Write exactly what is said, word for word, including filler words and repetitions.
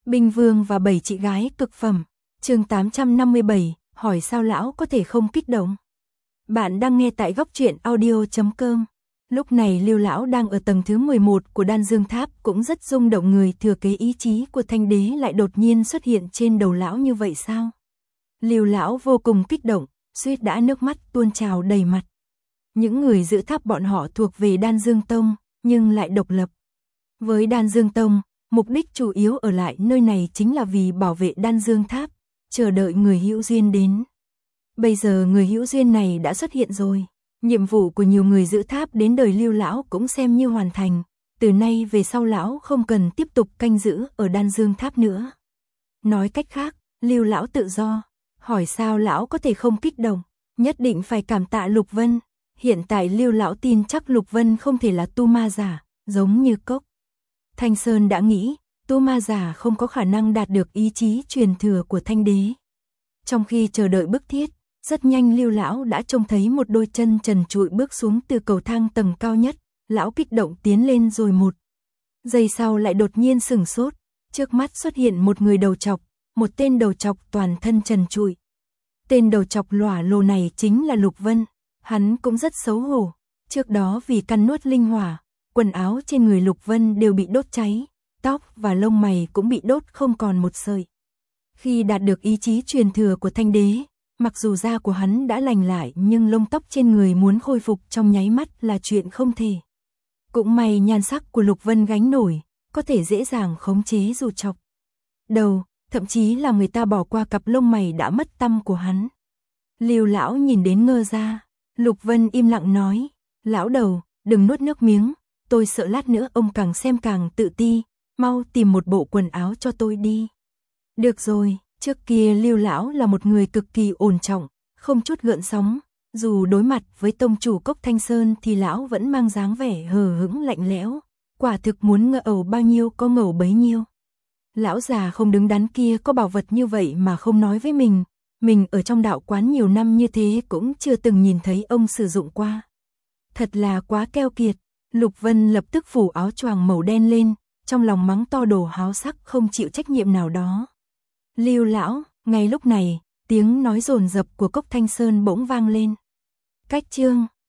Binh Vương và bảy chị gái cực phẩm. Chương tám trăm năm mươi bảy, hỏi sao lão có thể không kích động. Bạn đang nghe tại góc truyện audio chấm com. Lúc này Lưu lão đang ở tầng thứ mười một của Đan Dương Tháp, cũng rất rung động, người thừa kế ý chí của Thanh Đế lại đột nhiên xuất hiện trên đầu lão như vậy sao? Lưu lão vô cùng kích động, suýt đã nước mắt tuôn trào đầy mặt. Những người giữ tháp bọn họ thuộc về Đan Dương Tông, nhưng lại độc lập. Với Đan Dương Tông, mục đích chủ yếu ở lại nơi này chính là vì bảo vệ Đan Dương Tháp, chờ đợi người hữu duyên đến. Bây giờ người hữu duyên này đã xuất hiện rồi. Nhiệm vụ của nhiều người giữ tháp đến đời Lưu lão cũng xem như hoàn thành. Từ nay về sau lão không cần tiếp tục canh giữ ở Đan Dương Tháp nữa. Nói cách khác, Lưu lão tự do. Hỏi sao lão có thể không kích động? Nhất định phải cảm tạ Lục Vân. Hiện tại Lưu lão tin chắc Lục Vân không thể là tu ma giả, giống như Cốc Thanh Sơn đã nghĩ, tu ma giả không có khả năng đạt được ý chí truyền thừa của Thanh Đế. Trong khi chờ đợi bức thiết, rất nhanh Lưu lão đã trông thấy một đôi chân trần trụi bước xuống từ cầu thang tầng cao nhất. Lão kích động tiến lên rồi một giây sau lại đột nhiên sửng sốt. Trước mắt xuất hiện một người đầu trọc, một tên đầu trọc toàn thân trần trụi. Tên đầu trọc lỏa lồ này chính là Lục Vân. Hắn cũng rất xấu hổ. Trước đó vì căn nuốt linh hỏa, quần áo trên người Lục Vân đều bị đốt cháy, tóc và lông mày cũng bị đốt không còn một sợi. Khi đạt được ý chí truyền thừa của Thanh Đế, mặc dù da của hắn đã lành lại nhưng lông tóc trên người muốn khôi phục trong nháy mắt là chuyện không thể. Cũng may nhan sắc của Lục Vân gánh nổi, có thể dễ dàng khống chế dù chọc đầu, thậm chí là người ta bỏ qua cặp lông mày đã mất tăm của hắn. Lưu lão nhìn đến ngơ ra. Lục Vân im lặng nói, lão đầu, đừng nuốt nước miếng, tôi sợ lát nữa ông càng xem càng tự ti, mau tìm một bộ quần áo cho tôi đi. Được rồi, trước kia Lưu lão là một người cực kỳ ổn trọng, không chút gợn sóng, dù đối mặt với tông chủ Cốc Thanh Sơn thì lão vẫn mang dáng vẻ hờ hững lạnh lẽo, quả thực muốn ngẩu bao nhiêu có ngẩu bấy nhiêu. Lão già không đứng đắn kia có bảo vật như vậy mà không nói với mình. Mình ở trong đạo quán nhiều năm như thế cũng chưa từng nhìn thấy ông sử dụng qua. Thật là quá keo kiệt. Lục Vân lập tức phủ áo choàng màu đen lên, trong lòng mắng to đồ háo sắc không chịu trách nhiệm nào đó. Lưu lão, ngay lúc này, tiếng nói dồn dập của Cốc Thanh Sơn bỗng vang lên. Cách chương